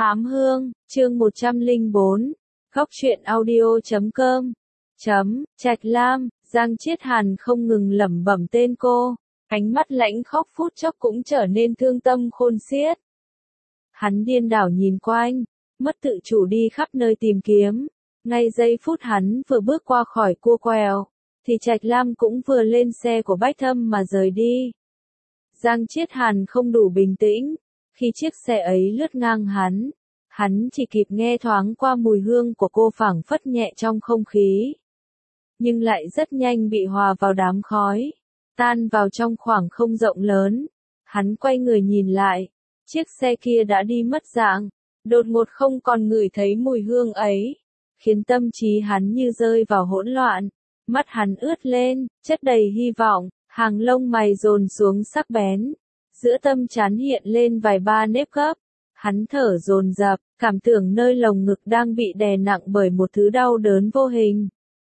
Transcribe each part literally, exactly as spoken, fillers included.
Ám hương, chương một trăm lẻ bốn, góc truyện audio chấm com, chấm, Trạch Lam, Giang Chiết Hàn không ngừng lẩm bẩm tên cô, ánh mắt lãnh khóc phút chốc cũng trở nên thương tâm khôn xiết. Hắn điên đảo nhìn quanh, mất tự chủ đi khắp nơi tìm kiếm, ngay giây phút hắn vừa bước qua khỏi cua quẹo, thì Trạch Lam cũng vừa lên xe của Bách Thâm mà rời đi. Giang Chiết Hàn không đủ bình tĩnh, khi chiếc xe ấy lướt ngang hắn, hắn chỉ kịp nghe thoáng qua mùi hương của cô phảng phất nhẹ trong không khí. Nhưng lại rất nhanh bị hòa vào đám khói, tan vào trong khoảng không rộng lớn. Hắn quay người nhìn lại, chiếc xe kia đã đi mất dạng, đột ngột không còn ngửi thấy mùi hương ấy, khiến tâm trí hắn như rơi vào hỗn loạn, mắt hắn ướt lên, chất đầy hy vọng, hàng lông mày dồn xuống sắc bén. Giữa tâm trán hiện lên vài ba nếp gấp, hắn thở dồn dập, cảm tưởng nơi lồng ngực đang bị đè nặng bởi một thứ đau đớn vô hình.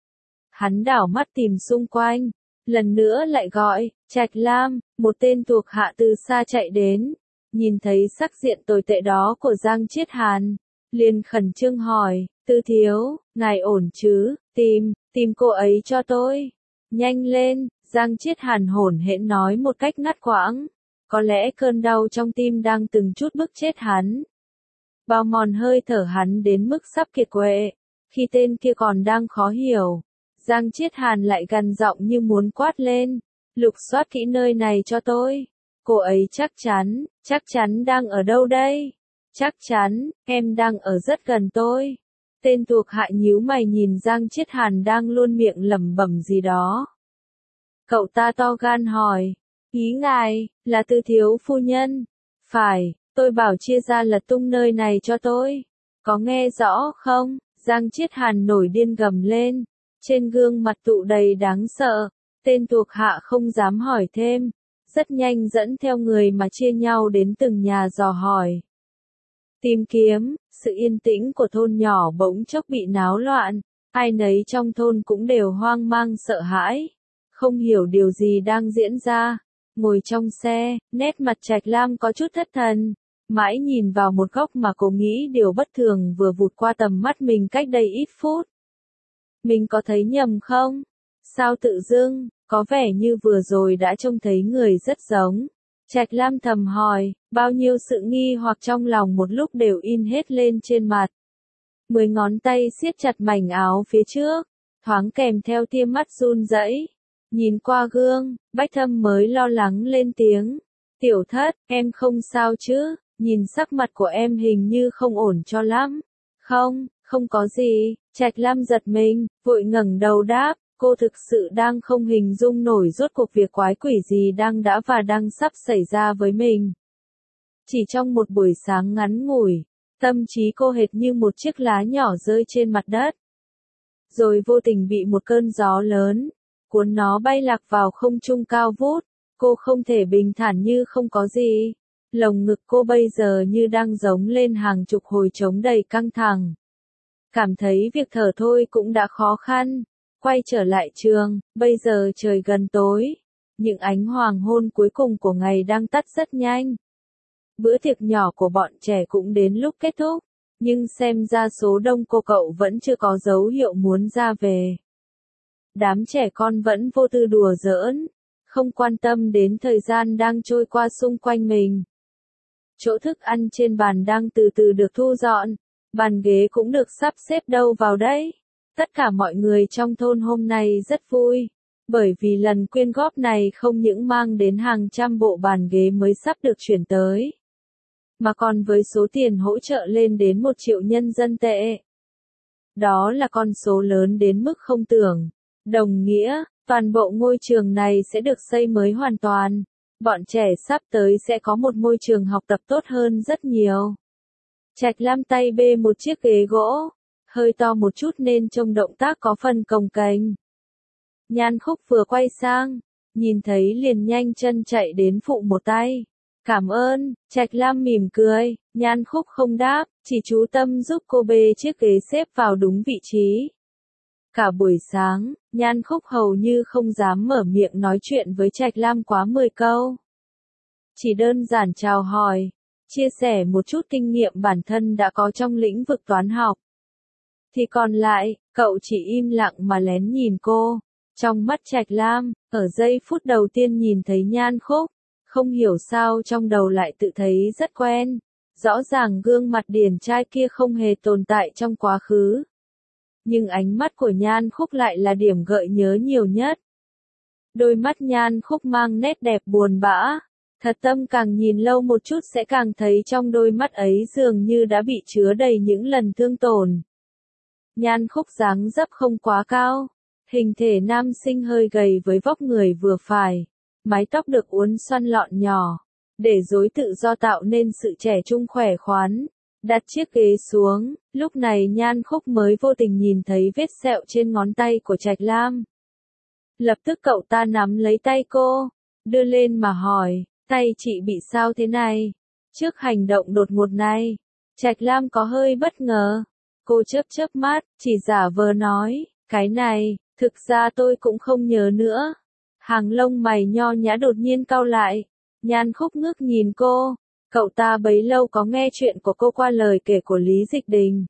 Hắn đảo mắt tìm xung quanh, lần nữa lại gọi, Trạch Lam, một tên thuộc hạ từ xa chạy đến, nhìn thấy sắc diện tồi tệ đó của Giang Chiết Hàn, liền khẩn trương hỏi, Tư thiếu, ngài ổn chứ, tìm, tìm cô ấy cho tôi, nhanh lên, Giang Chiết Hàn hổn hển nói một cách ngắt quãng. Có lẽ cơn đau trong tim đang từng chút bức chết hắn, bao mòn hơi thở hắn đến mức sắp kiệt quệ. Khi tên kia còn đang khó hiểu, Giang Chiết Hàn lại gằn giọng như muốn quát lên, lục soát kỹ nơi này cho tôi. Cô ấy chắc chắn, chắc chắn đang ở đâu đây? Chắc chắn, em đang ở rất gần tôi. Tên thuộc hạ nhíu mày nhìn Giang Chiết Hàn đang luôn miệng lẩm bẩm gì đó. Cậu ta to gan hỏi. Ý ngài, là Tư thiếu phu nhân. Phải, tôi bảo chia ra lật tung nơi này cho tôi. Có nghe rõ không? Giang Chiết Hàn nổi điên gầm lên. Trên gương mặt tụ đầy đáng sợ. Tên thuộc hạ không dám hỏi thêm. Rất nhanh dẫn theo người mà chia nhau đến từng nhà dò hỏi. Tìm kiếm, sự yên tĩnh của thôn nhỏ bỗng chốc bị náo loạn. Ai nấy trong thôn cũng đều hoang mang sợ hãi. Không hiểu điều gì đang diễn ra. Ngồi trong xe, nét mặt Trạch Lam có chút thất thần, mãi nhìn vào một góc mà cô nghĩ điều bất thường vừa vụt qua tầm mắt mình cách đây ít phút. Mình có thấy nhầm không? Sao tự dưng, có vẻ như vừa rồi đã trông thấy người rất giống. Trạch Lam thầm hỏi, bao nhiêu sự nghi hoặc trong lòng một lúc đều in hết lên trên mặt. Mười ngón tay siết chặt mảnh áo phía trước, thoáng kèm theo tia mắt run rẩy. Nhìn qua gương, Bách Thâm mới lo lắng lên tiếng. Tiểu thất, em không sao chứ, nhìn sắc mặt của em hình như không ổn cho lắm. Không, không có gì, Trạch Lam giật mình, vội ngẩng đầu đáp, cô thực sự đang không hình dung nổi rốt cuộc việc quái quỷ gì đang đã và đang sắp xảy ra với mình. Chỉ trong một buổi sáng ngắn ngủi, tâm trí cô hệt như một chiếc lá nhỏ rơi trên mặt đất. Rồi vô tình bị một cơn gió lớn cuốn nó bay lạc vào không trung cao vút, cô không thể bình thản như không có gì. Lồng ngực cô bây giờ như đang giống lên hàng chục hồi trống đầy căng thẳng. Cảm thấy việc thở thôi cũng đã khó khăn. Quay trở lại trường, bây giờ trời gần tối. Những ánh hoàng hôn cuối cùng của ngày đang tắt rất nhanh. Bữa tiệc nhỏ của bọn trẻ cũng đến lúc kết thúc, nhưng xem ra số đông cô cậu vẫn chưa có dấu hiệu muốn ra về. Đám trẻ con vẫn vô tư đùa giỡn, không quan tâm đến thời gian đang trôi qua xung quanh mình. Chỗ thức ăn trên bàn đang từ từ được thu dọn, bàn ghế cũng được sắp xếp đâu vào đấy. Tất cả mọi người trong thôn hôm nay rất vui, bởi vì lần quyên góp này không những mang đến hàng trăm bộ bàn ghế mới sắp được chuyển tới, mà còn với số tiền hỗ trợ lên đến một triệu nhân dân tệ. Đó là con số lớn đến mức không tưởng. Đồng nghĩa, toàn bộ ngôi trường này sẽ được xây mới hoàn toàn. Bọn trẻ sắp tới sẽ có một môi trường học tập tốt hơn rất nhiều. Trạch Lam tay bê một chiếc ghế gỗ, hơi to một chút nên trông động tác có phần cồng kềnh. Nhan Khúc vừa quay sang, nhìn thấy liền nhanh chân chạy đến phụ một tay. Cảm ơn, Trạch Lam mỉm cười, Nhan Khúc không đáp, chỉ chú tâm giúp cô bê chiếc ghế xếp vào đúng vị trí. Cả buổi sáng, Nhan Khúc hầu như không dám mở miệng nói chuyện với Trạch Lam quá mười câu. Chỉ đơn giản chào hỏi, chia sẻ một chút kinh nghiệm bản thân đã có trong lĩnh vực toán học. Thì còn lại, cậu chỉ im lặng mà lén nhìn cô. Trong mắt Trạch Lam, ở giây phút đầu tiên nhìn thấy Nhan Khúc, không hiểu sao trong đầu lại tự thấy rất quen. Rõ ràng gương mặt điển trai kia không hề tồn tại trong quá khứ. Nhưng ánh mắt của Nhan Khúc lại là điểm gợi nhớ nhiều nhất. Đôi mắt Nhan Khúc mang nét đẹp buồn bã. Thật tâm càng nhìn lâu một chút sẽ càng thấy trong đôi mắt ấy dường như đã bị chứa đầy những lần thương tổn. Nhan Khúc dáng dấp không quá cao. Hình thể nam sinh hơi gầy với vóc người vừa phải. Mái tóc được uốn xoăn lọn nhỏ. Để rối tự do tạo nên sự trẻ trung khỏe khoắn. Đặt chiếc ghế xuống, lúc này Nhan Khúc mới vô tình nhìn thấy vết sẹo trên ngón tay của Trạch Lam. Lập tức cậu ta nắm lấy tay cô, đưa lên mà hỏi, tay chị bị sao thế này? Trước hành động đột ngột này, Trạch Lam có hơi bất ngờ. Cô chớp chớp mắt, chỉ giả vờ nói, cái này, thực ra tôi cũng không nhớ nữa. Hàng lông mày nho nhã đột nhiên cau lại. Nhan Khúc ngước nhìn cô, cậu ta bấy lâu có nghe chuyện của cô qua lời kể của Lý Dịch Đình.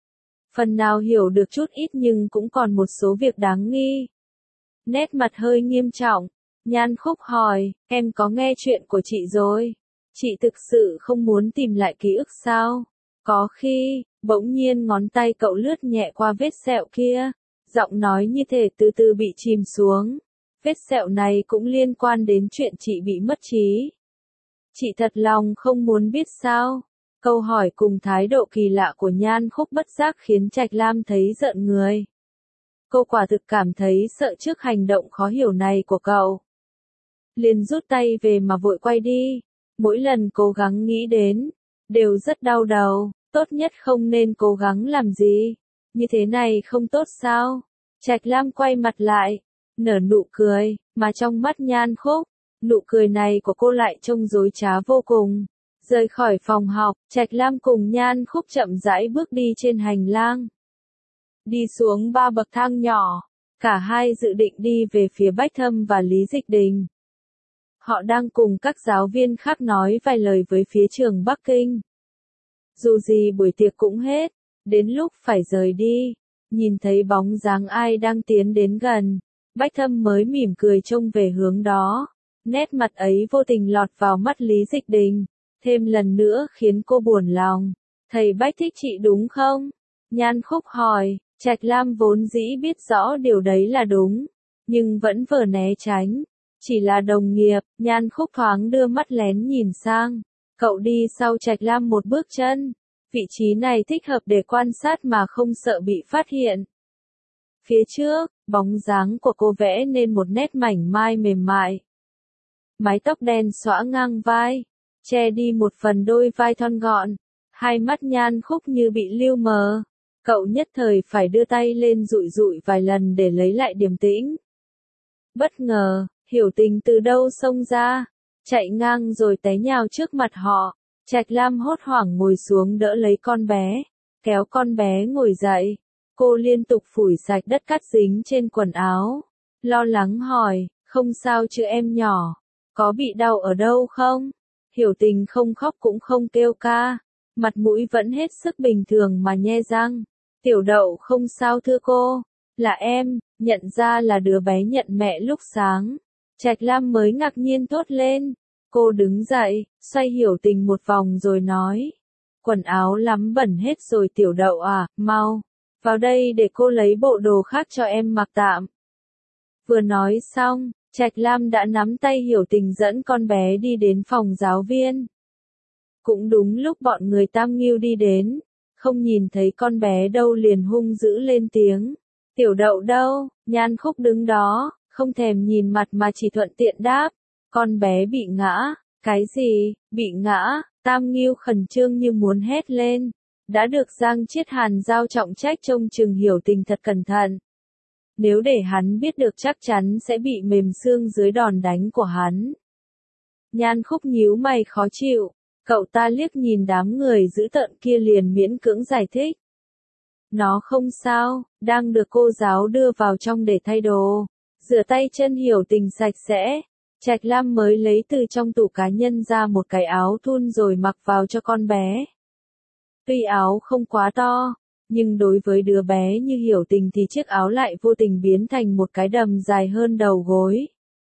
Phần nào hiểu được chút ít nhưng cũng còn một số việc đáng nghi. Nét mặt hơi nghiêm trọng, Nhan Khúc hỏi, em có nghe chuyện của chị rồi? Chị thực sự không muốn tìm lại ký ức sao? Có khi, bỗng nhiên ngón tay cậu lướt nhẹ qua vết sẹo kia, giọng nói như thể từ từ bị chìm xuống. Vết sẹo này cũng liên quan đến chuyện chị bị mất trí. Chị thật lòng không muốn biết sao? Câu hỏi cùng thái độ kỳ lạ của Nhan Khúc bất giác khiến Trạch Lam thấy giận người. Cô quả thực cảm thấy sợ trước hành động khó hiểu này của cậu. Liền rút tay về mà vội quay đi. Mỗi lần cố gắng nghĩ đến, đều rất đau đầu. Tốt nhất không nên cố gắng làm gì. Như thế này không tốt sao? Trạch Lam quay mặt lại, nở nụ cười, mà trong mắt Nhan Khúc, nụ cười này của cô lại trông dối trá vô cùng. Rời khỏi phòng học, Trạch Lam cùng Nhan Khúc chậm rãi bước đi trên hành lang. Đi xuống ba bậc thang nhỏ, cả hai dự định đi về phía Bách Thâm và Lý Dịch Đình. Họ đang cùng các giáo viên khác nói vài lời với phía trường Bắc Kinh. Dù gì buổi tiệc cũng hết, đến lúc phải rời đi, nhìn thấy bóng dáng ai đang tiến đến gần, Bách Thâm mới mỉm cười trông về hướng đó. Nét mặt ấy vô tình lọt vào mắt Lý Dịch Đình, thêm lần nữa khiến cô buồn lòng. Thầy Bách thích chị đúng không? Nhan Khúc hỏi. Trạch Lam vốn dĩ biết rõ điều đấy là đúng, nhưng vẫn vờ né tránh. Chỉ là đồng nghiệp, Nhan Khúc thoáng đưa mắt lén nhìn sang. Cậu đi sau Trạch Lam một bước chân. Vị trí này thích hợp để quan sát mà không sợ bị phát hiện. Phía trước, bóng dáng của cô vẽ nên một nét mảnh mai mềm mại. Mái tóc đen xõa ngang vai, che đi một phần đôi vai thon gọn. Hai mắt Nhan Khúc như bị lưu mờ. Cậu nhất thời phải đưa tay lên dụi dụi vài lần để lấy lại điềm tĩnh. Bất ngờ, Hiểu Tình từ đâu xông ra, chạy ngang rồi té nhào trước mặt họ. Trạch Lam hốt hoảng ngồi xuống đỡ lấy con bé, kéo con bé ngồi dậy. Cô liên tục phủi sạch đất cát dính trên quần áo. Lo lắng hỏi, không sao chứ em nhỏ, có bị đau ở đâu không? Hiểu Tình không khóc cũng không kêu ca, mặt mũi vẫn hết sức bình thường mà nhe răng. Tiểu Đậu không sao thưa cô, là em, nhận ra là đứa bé nhận mẹ lúc sáng. Trạch Lam mới ngạc nhiên thốt lên. Cô đứng dậy, xoay Hiểu Tình một vòng rồi nói. Quần áo lắm bẩn hết rồi Tiểu Đậu à, mau, vào đây để cô lấy bộ đồ khác cho em mặc tạm. Vừa nói xong, Trạch Lam đã nắm tay Hiểu Tình dẫn con bé đi đến phòng giáo viên. Cũng đúng lúc bọn người Tam Nghiêu đi đến, không nhìn thấy con bé đâu liền hung dữ lên tiếng. Tiểu Đậu đâu? Nhan Khúc đứng đó, không thèm nhìn mặt mà chỉ thuận tiện đáp. Con bé bị ngã. Cái gì? Bị ngã? Tam Nghiêu khẩn trương như muốn hét lên. Đã được Giang Chiết Hàn giao trọng trách trông chừng Hiểu Tình thật cẩn thận. Nếu để hắn biết được chắc chắn sẽ bị mềm xương dưới đòn đánh của hắn. Nhan Khúc nhíu mày khó chịu. Cậu ta liếc nhìn đám người dữ tợn kia liền miễn cưỡng giải thích. Nó không sao, đang được cô giáo đưa vào trong để thay đồ. Rửa tay chân Hiểu Tình sạch sẽ. Trạch Lam mới lấy từ trong tủ cá nhân ra một cái áo thun rồi mặc vào cho con bé. Tuy áo không quá to, nhưng đối với đứa bé như Hiểu Tình thì chiếc áo lại vô tình biến thành một cái đầm dài hơn đầu gối.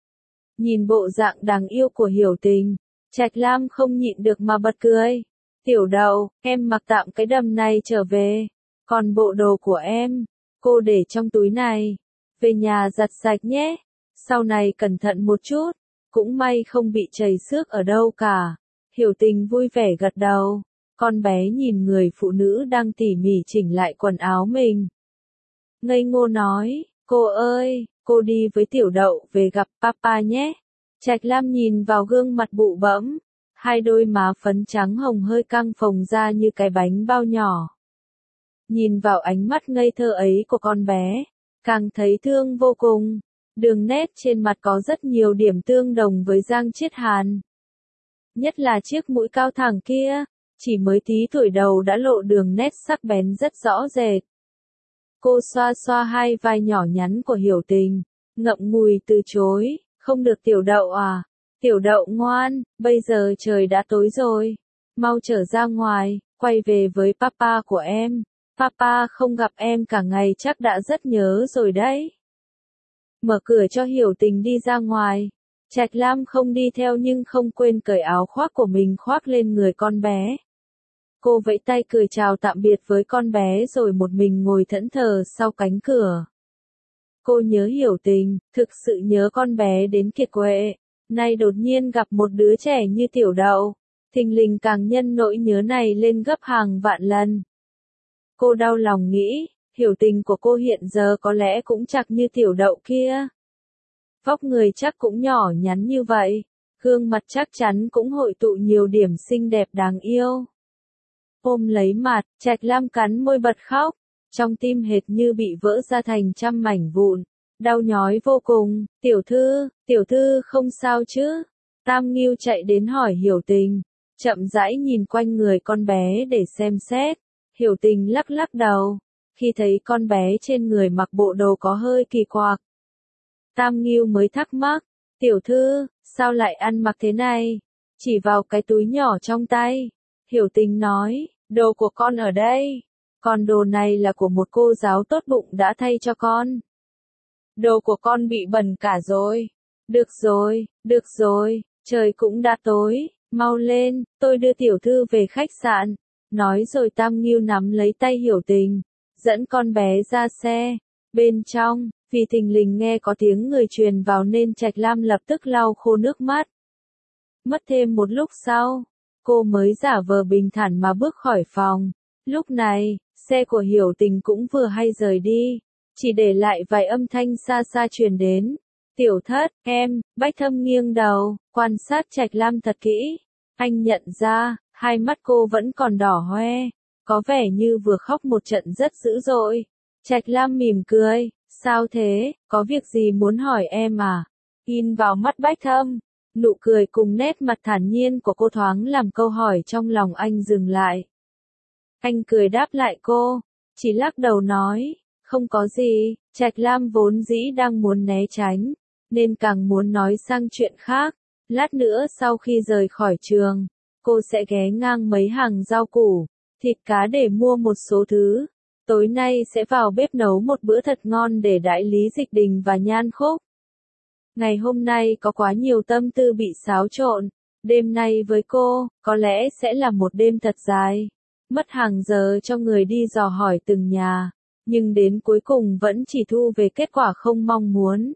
Nhìn bộ dạng đáng yêu của Hiểu Tình, Trạch Lam không nhịn được mà bật cười. Tiểu Đậu, em mặc tạm cái đầm này trở về. Còn bộ đồ của em, cô để trong túi này. Về nhà giặt sạch nhé. Sau này cẩn thận một chút. Cũng may không bị chảy xước ở đâu cả. Hiểu Tình vui vẻ gật đầu. Con bé nhìn người phụ nữ đang tỉ mỉ chỉnh lại quần áo mình. Ngây ngô nói, cô ơi, cô đi với Tiểu Đậu về gặp papa nhé. Trạch Lam nhìn vào gương mặt bụ bẫm, hai đôi má phấn trắng hồng hơi căng phồng ra như cái bánh bao nhỏ. Nhìn vào ánh mắt ngây thơ ấy của con bé, càng thấy thương vô cùng. Đường nét trên mặt có rất nhiều điểm tương đồng với Giang Chiết Hàn. Nhất là chiếc mũi cao thẳng kia, chỉ mới tí tuổi đầu đã lộ đường nét sắc bén rất rõ rệt. Cô xoa xoa hai vai nhỏ nhắn của Hiểu Tình, ngậm ngùi từ chối, không được Tiểu Đậu à, Tiểu Đậu ngoan, bây giờ trời đã tối rồi, mau trở ra ngoài, quay về với papa của em, papa không gặp em cả ngày chắc đã rất nhớ rồi đấy. Mở cửa cho Hiểu Tình đi ra ngoài, Trạch Lam không đi theo nhưng không quên cởi áo khoác của mình khoác lên người con bé. Cô vẫy tay cười chào tạm biệt với con bé rồi một mình ngồi thẫn thờ sau cánh cửa. Cô nhớ Hiểu Tình, thực sự nhớ con bé đến kiệt quệ, nay đột nhiên gặp một đứa trẻ như Tiểu Đậu, thình lình càng nhân nỗi nhớ này lên gấp hàng vạn lần. Cô đau lòng nghĩ, Hiểu Tình của cô hiện giờ có lẽ cũng chạc như Tiểu Đậu kia. Vóc người chắc cũng nhỏ nhắn như vậy, gương mặt chắc chắn cũng hội tụ nhiều điểm xinh đẹp đáng yêu. Ôm lấy mặt, Trạch Lam cắn môi bật khóc, trong tim hệt như bị vỡ ra thành trăm mảnh vụn, đau nhói vô cùng. Tiểu thư, tiểu thư không sao chứ? Tam Ngưu chạy đến hỏi Hiểu Tình, chậm rãi nhìn quanh người con bé để xem xét. Hiểu Tình lắc lắc đầu, khi thấy con bé trên người mặc bộ đồ có hơi kỳ quặc. Tam Ngưu mới thắc mắc, tiểu thư, sao lại ăn mặc thế này? Chỉ vào cái túi nhỏ trong tay. Hiểu Tình nói, đồ của con ở đây, còn đồ này là của một cô giáo tốt bụng đã thay cho con. Đồ của con bị bẩn cả rồi. Được rồi, được rồi, trời cũng đã tối, mau lên, tôi đưa tiểu thư về khách sạn. Nói rồi Tam Ngưu nắm lấy tay Hiểu Tình, dẫn con bé ra xe. Bên trong, vì thình lình nghe có tiếng người truyền vào nên Trạch Lam lập tức lau khô nước mắt. Mất thêm một lúc sau, cô mới giả vờ bình thản mà bước khỏi phòng. Lúc này, xe của Hiểu Tình cũng vừa hay rời đi, chỉ để lại vài âm thanh xa xa truyền đến. Tiểu thất, em, Bách Thâm nghiêng đầu, quan sát Trạch Lam thật kỹ. Anh nhận ra, hai mắt cô vẫn còn đỏ hoe, có vẻ như vừa khóc một trận rất dữ dội. Trạch Lam mỉm cười, sao thế, có việc gì muốn hỏi em à? In vào mắt Bách Thâm, nụ cười cùng nét mặt thản nhiên của cô thoáng làm câu hỏi trong lòng anh dừng lại. Anh cười đáp lại cô, chỉ lắc đầu nói, không có gì. Trạch Lam vốn dĩ đang muốn né tránh, nên càng muốn nói sang chuyện khác. Lát nữa sau khi rời khỏi trường, cô sẽ ghé ngang mấy hàng rau củ, thịt cá để mua một số thứ. Tối nay sẽ vào bếp nấu một bữa thật ngon để đãi Lý Dịch Đình và Nhan Khúc. Ngày hôm nay có quá nhiều tâm tư bị xáo trộn, đêm nay với cô, có lẽ sẽ là một đêm thật dài. Mất hàng giờ cho người đi dò hỏi từng nhà, nhưng đến cuối cùng vẫn chỉ thu về kết quả không mong muốn.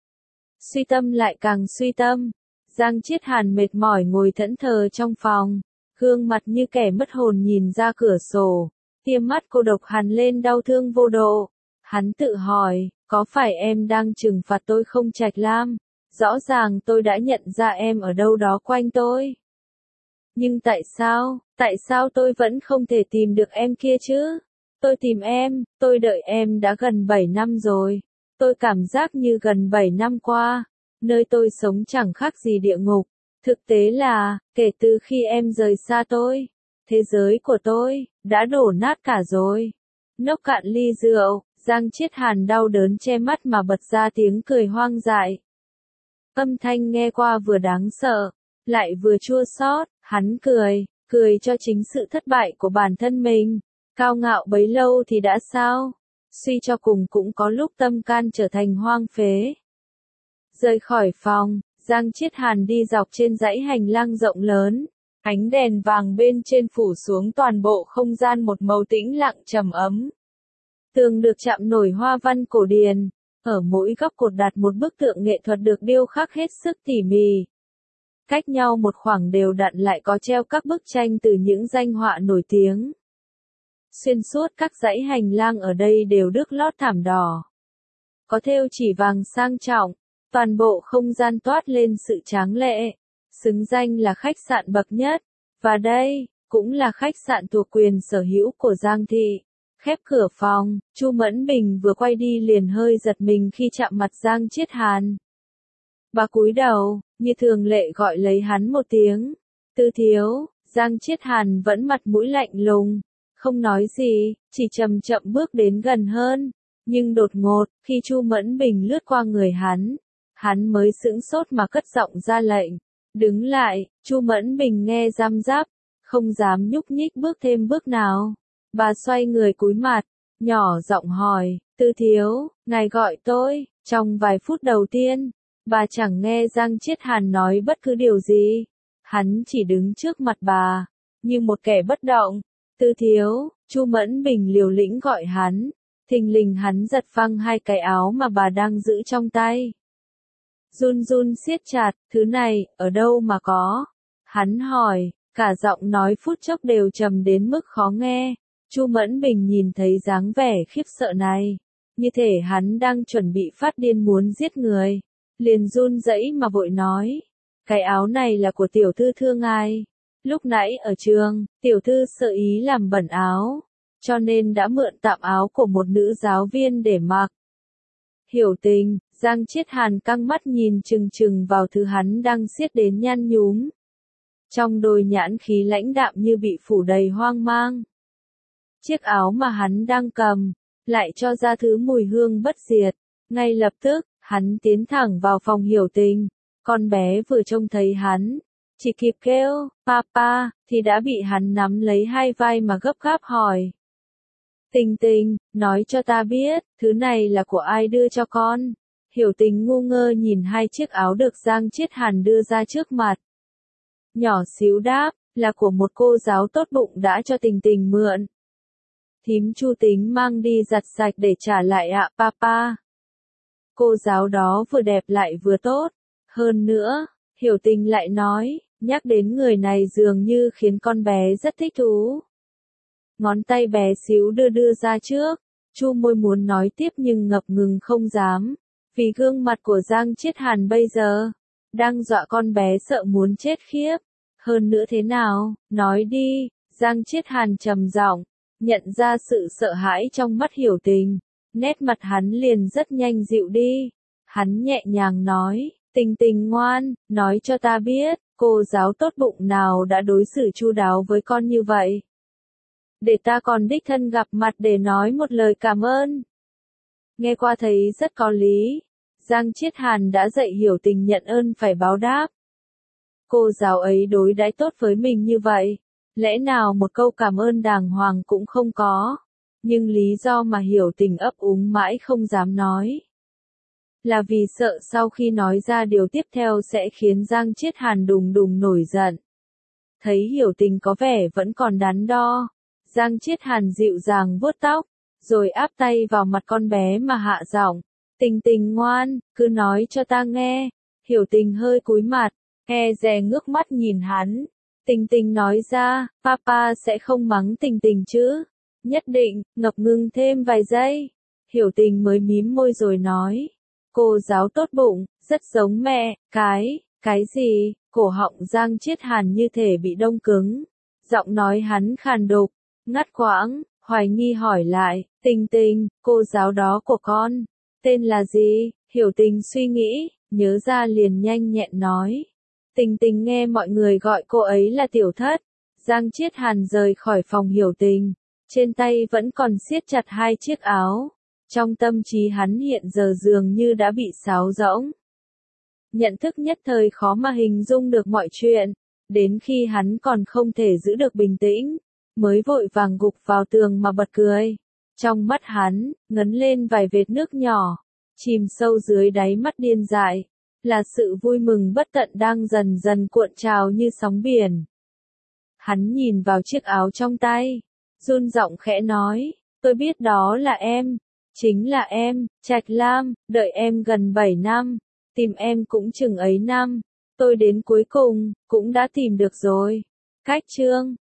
Suy tâm lại càng suy tâm, Giang Chiết Hàn mệt mỏi ngồi thẫn thờ trong phòng, gương mặt như kẻ mất hồn nhìn ra cửa sổ, tiêm mắt cô độc hằn lên đau thương vô độ. Hắn tự hỏi, có phải em đang trừng phạt tôi không Trạch Lam? Rõ ràng tôi đã nhận ra em ở đâu đó quanh tôi. Nhưng tại sao, tại sao tôi vẫn không thể tìm được em kia chứ? Tôi tìm em, tôi đợi em đã gần bảy năm rồi. Tôi cảm giác như gần bảy năm qua, nơi tôi sống chẳng khác gì địa ngục. Thực tế là, kể từ khi em rời xa tôi, thế giới của tôi đã đổ nát cả rồi. Nốc cạn ly rượu, Giang Chiết Hàn đau đớn che mắt mà bật ra tiếng cười hoang dại. Âm thanh nghe qua vừa đáng sợ, lại vừa chua xót, hắn cười, cười cho chính sự thất bại của bản thân mình. Cao ngạo bấy lâu thì đã sao? Suy cho cùng cũng có lúc tâm can trở thành hoang phế. Rời khỏi phòng, Giang Chiết Hàn đi dọc trên dãy hành lang rộng lớn. Ánh đèn vàng bên trên phủ xuống toàn bộ không gian một màu tĩnh lặng trầm ấm. Tường được chạm nổi hoa văn cổ điển, ở mỗi góc cột đặt một bức tượng nghệ thuật được điêu khắc hết sức tỉ mỉ. Cách nhau một khoảng đều đặn lại có treo các bức tranh từ những danh họa nổi tiếng. Xuyên suốt các dãy hành lang ở đây đều đước lót thảm đỏ. Có thêu chỉ vàng sang trọng, toàn bộ không gian toát lên sự tráng lệ, xứng danh là khách sạn bậc nhất, và đây, cũng là khách sạn thuộc quyền sở hữu của Giang Thị. Khép cửa phòng, Chu Mẫn Bình vừa quay đi liền hơi giật mình khi chạm mặt Giang Chiết Hàn. Bà cúi đầu, như thường lệ gọi lấy hắn một tiếng, Tư thiếu. Giang Chiết Hàn vẫn mặt mũi lạnh lùng, không nói gì, chỉ chậm chậm bước đến gần hơn. Nhưng đột ngột, khi Chu Mẫn Bình lướt qua người hắn, hắn mới sững sốt mà cất giọng ra lệnh. Đứng lại. Chu Mẫn Bình nghe răm rắp, không dám nhúc nhích bước thêm bước nào. Bà xoay người cúi mặt, nhỏ giọng hỏi, Tư thiếu, ngài gọi tôi. Trong vài phút đầu tiên, bà chẳng nghe Giang Chiết Hàn nói bất cứ điều gì. Hắn chỉ đứng trước mặt bà, như một kẻ bất động. Tư thiếu. Chu Mẫn Bình liều lĩnh gọi hắn. Thình lình hắn giật phăng hai cái áo mà bà đang giữ trong tay. Run run siết chặt, thứ này, ở đâu mà có? Hắn hỏi, cả giọng nói phút chốc đều trầm đến mức khó nghe. Chu Mẫn Bình nhìn thấy dáng vẻ khiếp sợ này, như thể hắn đang chuẩn bị phát điên muốn giết người. Liền run rẩy mà vội nói, cái áo này là của tiểu thư thưa ngài. Lúc nãy ở trường, tiểu thư sợ ý làm bẩn áo, cho nên đã mượn tạm áo của một nữ giáo viên để mặc. Hiểu tình. Giang Chiết Hàn căng mắt nhìn chừng chừng vào thứ hắn đang siết đến nhăn nhúm. Trong đôi nhãn khí lãnh đạm như bị phủ đầy hoang mang. Chiếc áo mà hắn đang cầm, lại cho ra thứ mùi hương bất diệt. Ngay lập tức, hắn tiến thẳng vào phòng Hiểu tình. Con bé vừa trông thấy hắn, chỉ kịp kêu, papa, thì đã bị hắn nắm lấy hai vai mà gấp gáp hỏi. Tình tình, nói cho ta biết, thứ này là của ai đưa cho con? Hiểu tình ngu ngơ nhìn hai chiếc áo được Giang Chiết Hàn đưa ra trước mặt. Nhỏ xíu đáp, là của một cô giáo tốt bụng đã cho tình tình mượn. Thím Chu tính mang đi giặt sạch để trả lại ạ papa. Cô giáo đó vừa đẹp lại vừa tốt. Hơn nữa, Hiểu tình lại nói, nhắc đến người này dường như khiến con bé rất thích thú. Ngón tay bé xíu đưa đưa ra trước, Chu môi muốn nói tiếp nhưng ngập ngừng không dám. Vì gương mặt của Giang Chiết Hàn bây giờ, đang dọa con bé sợ muốn chết khiếp. Hơn nữa thế nào, nói đi. Giang Chiết Hàn trầm giọng, nhận ra sự sợ hãi trong mắt Hiểu tình. Nét mặt hắn liền rất nhanh dịu đi. Hắn nhẹ nhàng nói, tình tình ngoan, nói cho ta biết, cô giáo tốt bụng nào đã đối xử chu đáo với con như vậy. Để ta còn đích thân gặp mặt để nói một lời cảm ơn. Nghe qua thấy rất có lý. Giang Chiết Hàn đã dạy Hiểu tình nhận ơn phải báo đáp. Cô giáo ấy đối đãi tốt với mình như vậy, lẽ nào một câu cảm ơn đàng hoàng cũng không có. Nhưng lý do mà Hiểu tình ấp úng mãi không dám nói, là vì sợ sau khi nói ra điều tiếp theo sẽ khiến Giang Chiết Hàn đùng đùng nổi giận. Thấy Hiểu tình có vẻ vẫn còn đắn đo, Giang Chiết Hàn dịu dàng vuốt tóc, rồi áp tay vào mặt con bé mà hạ giọng, tình tình ngoan, cứ nói cho ta nghe. Hiểu tình hơi cúi mặt, e dè ngước mắt nhìn hắn. Tình tình nói ra, papa sẽ không mắng tình tình chứ? Nhất định. Ngập ngừng thêm vài giây, Hiểu tình mới mím môi rồi nói, cô giáo tốt bụng, rất giống mẹ. Cái, cái gì? Cổ họng Giang Chiết Hàn như thể bị đông cứng, giọng nói hắn khàn đục, ngắt quãng, hoài nghi hỏi lại, tình tình, cô giáo đó của con, tên là gì? Hiểu tình suy nghĩ, nhớ ra liền nhanh nhẹn nói, tình tình nghe mọi người gọi cô ấy là tiểu thất. Giang Chiết Hàn rời khỏi phòng Hiểu tình, trên tay vẫn còn siết chặt hai chiếc áo. Trong tâm trí hắn hiện giờ dường như đã bị xáo rỗng. nhận thức nhất thời khó mà hình dung được mọi chuyện, đến khi hắn còn không thể giữ được bình tĩnh, mới vội vàng gục vào tường mà bật cười. Trong mắt hắn, ngấn lên vài vệt nước nhỏ, chìm sâu dưới đáy mắt điên dại, là sự vui mừng bất tận đang dần dần cuộn trào như sóng biển. Hắn nhìn vào chiếc áo trong tay, run giọng khẽ nói, tôi biết đó là em, chính là em, Trạch Lam, đợi em gần bảy năm, tìm em cũng chừng ấy năm, tôi đến cuối cùng, cũng đã tìm được rồi. Cách chương